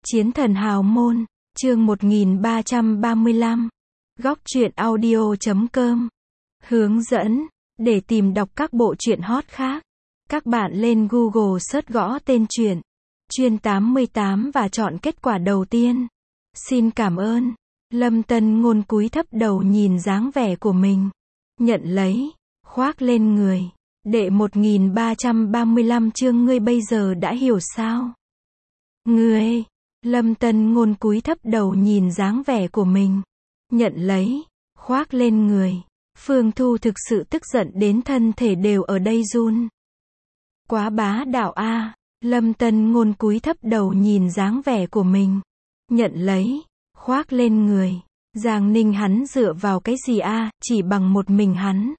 Chiến thần hào môn, chương 1335. Góc truyện audio.com. Hướng dẫn, để tìm đọc các bộ truyện hot khác. Các bạn lên Google search gõ tên truyện Chuyên 88 và chọn kết quả đầu tiên. Xin cảm ơn. Lâm Tân Ngôn cúi thấp đầu nhìn dáng vẻ của mình. Nhận lấy, khoác lên người. Đệ 1335 chương ngươi bây giờ đã hiểu sao? Ngươi. Lâm Tân Ngôn cúi thấp đầu nhìn dáng vẻ của mình. Nhận lấy, khoác lên người. Phương Thu thực sự tức giận đến thân thể đều ở đây run. Quá bá đạo a. Lâm Tân Ngôn cúi thấp đầu nhìn dáng vẻ của mình. Nhận lấy, khoác lên người. Giang Ninh hắn dựa vào cái gì a, chỉ bằng một mình hắn.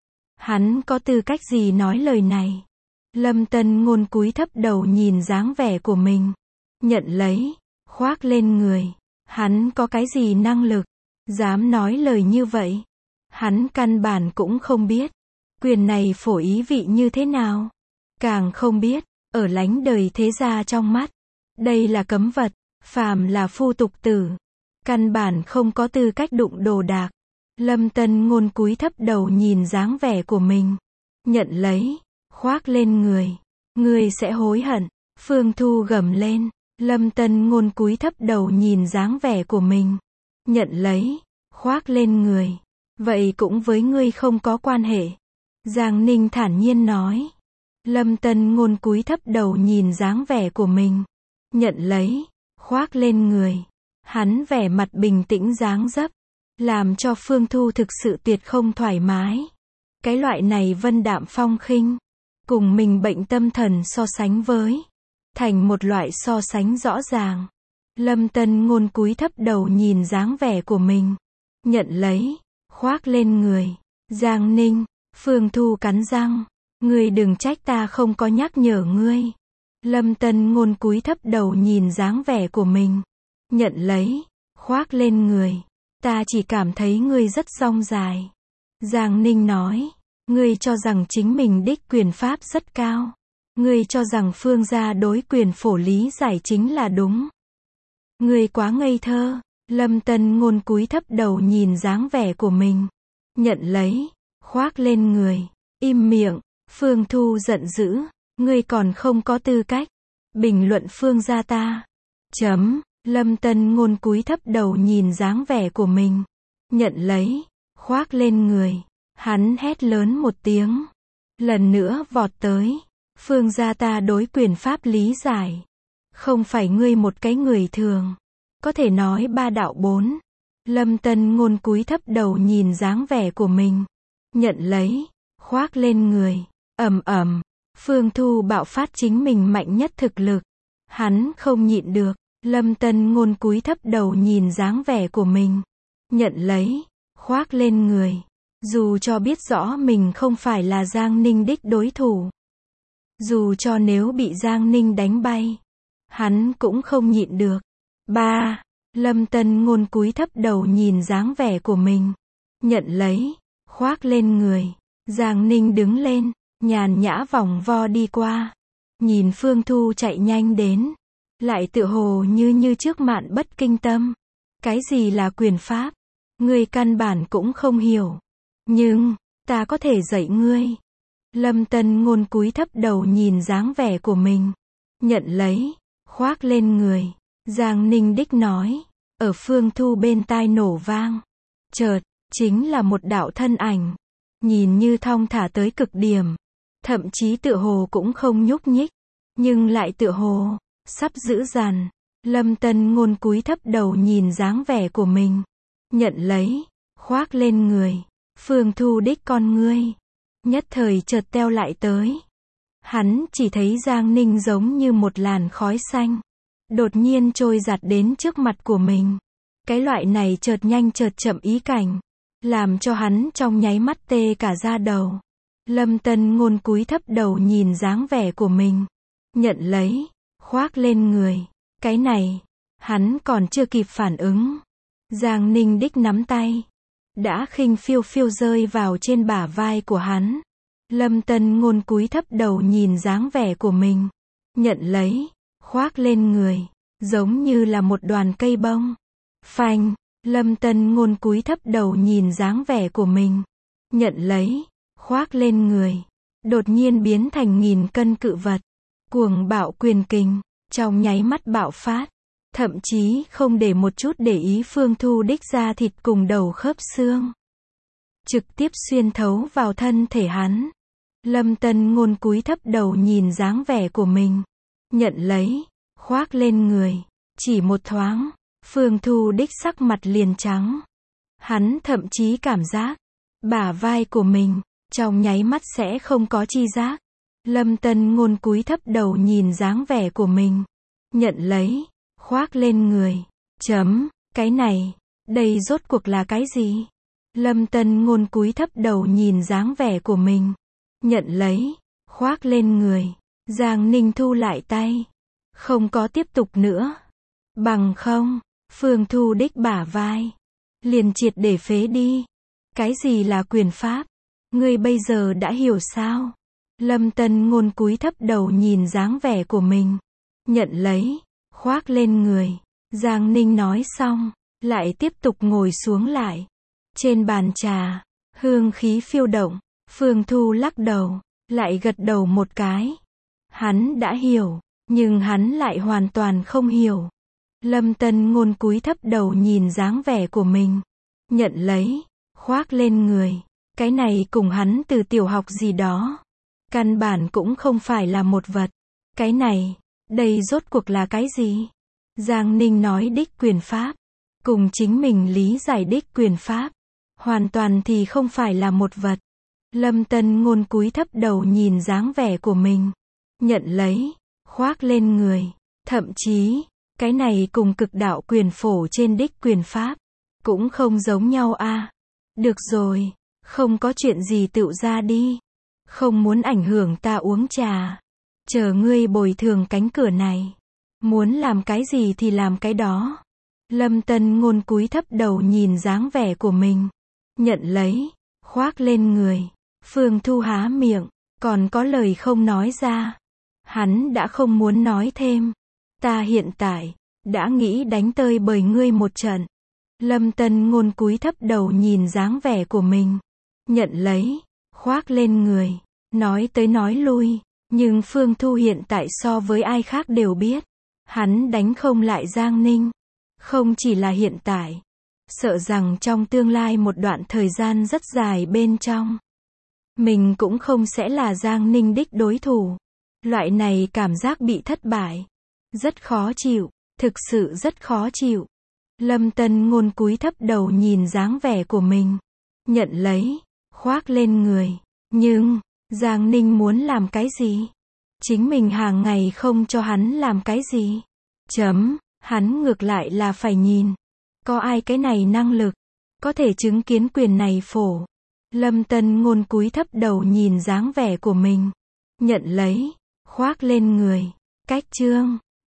Hắn có tư cách gì nói lời này? Lâm Tân Ngôn cúi thấp đầu nhìn dáng vẻ của mình. Nhận lấy, khoác lên người. Hắn có cái gì năng lực? Dám nói lời như vậy? Hắn căn bản cũng không biết. Quyền này phổ ý vị như thế nào? Càng không biết, ở lánh đời thế gia trong mắt. Đây là cấm vật, phàm là phu tục tử. Căn bản không có tư cách đụng đồ đạc. Lâm Tân Ngôn cúi thấp đầu nhìn dáng vẻ của mình. Nhận lấy, khoác lên người. Ngươi sẽ hối hận. Phương Thu gầm lên. Lâm Tân Ngôn cúi thấp đầu nhìn dáng vẻ của mình. Nhận lấy, khoác lên người. Vậy cũng với ngươi không có quan hệ. Giang Ninh thản nhiên nói. Lâm Tân Ngôn cúi thấp đầu nhìn dáng vẻ của mình. Nhận lấy, khoác lên người. Hắn vẻ mặt bình tĩnh dáng dấp. Làm cho Phương Thu thực sự tuyệt không thoải mái. Cái loại này vân đạm phong khinh. Cùng mình bệnh tâm thần so sánh với. Thành một loại so sánh rõ ràng. Lâm Tân Ngôn cúi thấp đầu nhìn dáng vẻ của mình. Nhận lấy, khoác lên người. Giang Ninh, Phương Thu cắn răng. Ngươi đừng trách ta không có nhắc nhở ngươi. Lâm Tân Ngôn cúi thấp đầu nhìn dáng vẻ của mình. Nhận lấy, khoác lên người. Ta chỉ cảm thấy ngươi rất dong dài. Giang Ninh nói. Ngươi cho rằng chính mình đích quyền pháp rất cao. Ngươi cho rằng Phương gia đối quyền phổ lý giải chính là đúng. Ngươi quá ngây thơ. Lâm Tân Ngôn cúi thấp đầu nhìn dáng vẻ của mình. Nhận lấy, khoác lên người. Im miệng. Phương Thu giận dữ. Ngươi còn không có tư cách bình luận Phương gia ta. Lâm Tân Ngôn cúi thấp đầu nhìn dáng vẻ của mình. Nhận lấy, khoác lên người. Hắn hét lớn một tiếng. Lần nữa vọt tới. Phương gia ta đối quyền pháp lý giải. Không phải ngươi một cái người thường. Có thể nói ba đạo bốn. Lâm Tân Ngôn cúi thấp đầu nhìn dáng vẻ của mình. Nhận lấy, khoác lên người. Phương Thu bạo phát chính mình mạnh nhất thực lực. Hắn không nhịn được. Lâm Tân Ngôn cúi thấp đầu nhìn dáng vẻ của mình. Nhận lấy, khoác lên người. Dù cho biết rõ mình không phải là Giang Ninh đích đối thủ. Dù cho nếu bị Giang Ninh đánh bay. Hắn cũng không nhịn được. Lâm Tân Ngôn cúi thấp đầu nhìn dáng vẻ của mình. Nhận lấy, khoác lên người. Giang Ninh đứng lên, nhàn nhã vòng vo đi qua. Nhìn Phương Thu chạy nhanh đến. Lại tựa hồ như trước mạn bất kinh tâm. Cái gì là quyền pháp? Ngươi căn bản cũng không hiểu. Nhưng, ta có thể dạy ngươi. Lâm Tân Ngôn cúi thấp đầu nhìn dáng vẻ của mình. Nhận lấy, khoác lên người. Giang Ninh đích nói. Ở Phương Thu bên tai nổ vang. Chợt, chính là một đạo thân ảnh. Nhìn như thong thả tới cực điểm. Thậm chí tựa hồ cũng không nhúc nhích. Nhưng lại tựa hồ sắp dữ dằn. Lâm Tân Ngôn cúi thấp đầu nhìn dáng vẻ của mình. Nhận lấy, khoác lên người. Phương Thu đích con ngươi. Nhất thời chợt teo lại tới. Hắn chỉ thấy Giang Ninh giống như một làn khói xanh. Đột nhiên trôi giạt đến trước mặt của mình. Cái loại này chợt nhanh chợt chậm ý cảnh. Làm cho hắn trong nháy mắt tê cả da đầu. Lâm Tân Ngôn cúi thấp đầu nhìn dáng vẻ của mình. Nhận lấy, khoác lên người. Cái này, hắn còn chưa kịp phản ứng. Giang Ninh đích nắm tay. Đã khinh phiêu phiêu rơi vào trên bả vai của hắn. Lâm Tân Ngôn cúi thấp đầu nhìn dáng vẻ của mình. Nhận lấy, khoác lên người. giống như là một đoàn cây bông. Phanh, Lâm Tân Ngôn cúi thấp đầu nhìn dáng vẻ của mình. Nhận lấy, khoác lên người. Đột nhiên biến thành 1000 cân cự vật. Cuồng bạo quyền kình, trong nháy mắt bạo phát. Thậm chí không để một chút để ý Phương Thu Đích da thịt cùng đầu khớp xương. Trực tiếp xuyên thấu vào thân thể hắn. Lâm Tân Ngôn cúi thấp đầu nhìn dáng vẻ của mình. Nhận lấy, khoác lên người. Chỉ một thoáng, Phương Thu Đích sắc mặt liền trắng. Hắn thậm chí cảm giác, bả vai của mình, trong nháy mắt sẽ không có chi giác. Lâm Tân Ngôn cúi thấp đầu nhìn dáng vẻ của mình. Nhận lấy, khoác lên người. Cái này, đây rốt cuộc là cái gì? Lâm Tân Ngôn cúi thấp đầu nhìn dáng vẻ của mình. Nhận lấy, khoác lên người. Giang Ninh thu lại tay. Không có tiếp tục nữa. Bằng không, Phương Thu Đích bả vai liền triệt để phế đi. Cái gì là quyền pháp? Ngươi bây giờ đã hiểu sao? Lâm Tân Ngôn cúi thấp đầu nhìn dáng vẻ của mình. Nhận lấy, khoác lên người. Giang Ninh nói xong, lại tiếp tục ngồi xuống lại. Trên bàn trà, hương khí phiêu động. Phương Thu lắc đầu, lại gật đầu một cái. Hắn đã hiểu, nhưng hắn lại hoàn toàn không hiểu. Lâm Tân Ngôn cúi thấp đầu nhìn dáng vẻ của mình. Nhận lấy, khoác lên người. Cái này cùng hắn từ tiểu học gì đó. Căn bản cũng không phải là một vật. Cái này, đây rốt cuộc là cái gì? Giang Ninh nói đích quyền pháp. Cùng chính mình lý giải đích quyền pháp. Hoàn toàn thì không phải là một vật. Lâm Tân Ngôn cúi thấp đầu nhìn dáng vẻ của mình. Nhận lấy, khoác lên người. Thậm chí, cái này cùng cực đạo quyền phổ trên đích quyền pháp. Cũng không giống nhau a. Được rồi, không có chuyện gì tựu ra đi. Không muốn ảnh hưởng ta uống trà. Chờ ngươi bồi thường cánh cửa này. Muốn làm cái gì thì làm cái đó. Lâm Tân Ngôn cúi thấp đầu nhìn dáng vẻ của mình. Nhận lấy, khoác lên người. Phương Thu há miệng, còn có lời không nói ra. Hắn đã không muốn nói thêm. Ta hiện tại, đã nghĩ đánh tơi bời ngươi một trận. Lâm Tân Ngôn cúi thấp đầu nhìn dáng vẻ của mình. Nhận lấy, khoác lên người. Nói tới nói lui, nhưng Phương Thu hiện tại so với ai khác đều biết. Hắn đánh không lại Giang Ninh. Không chỉ là hiện tại. Sợ rằng trong tương lai một đoạn thời gian rất dài bên trong. Mình cũng không sẽ là Giang Ninh đích đối thủ. Loại này cảm giác bị thất bại. Rất khó chịu, thực sự rất khó chịu. Lâm Tân Ngôn cúi thấp đầu nhìn dáng vẻ của mình. Nhận lấy, khoác lên người. Nhưng, Giang Ninh muốn làm cái gì? Chính mình hàng ngày không cho hắn làm cái gì? Hắn ngược lại là phải nhìn. Có ai cái này năng lực, có thể chứng kiến quyền này phổ. Lâm Tân Ngôn cúi thấp đầu nhìn dáng vẻ của mình. Nhận lấy, khoác lên người. Cách chương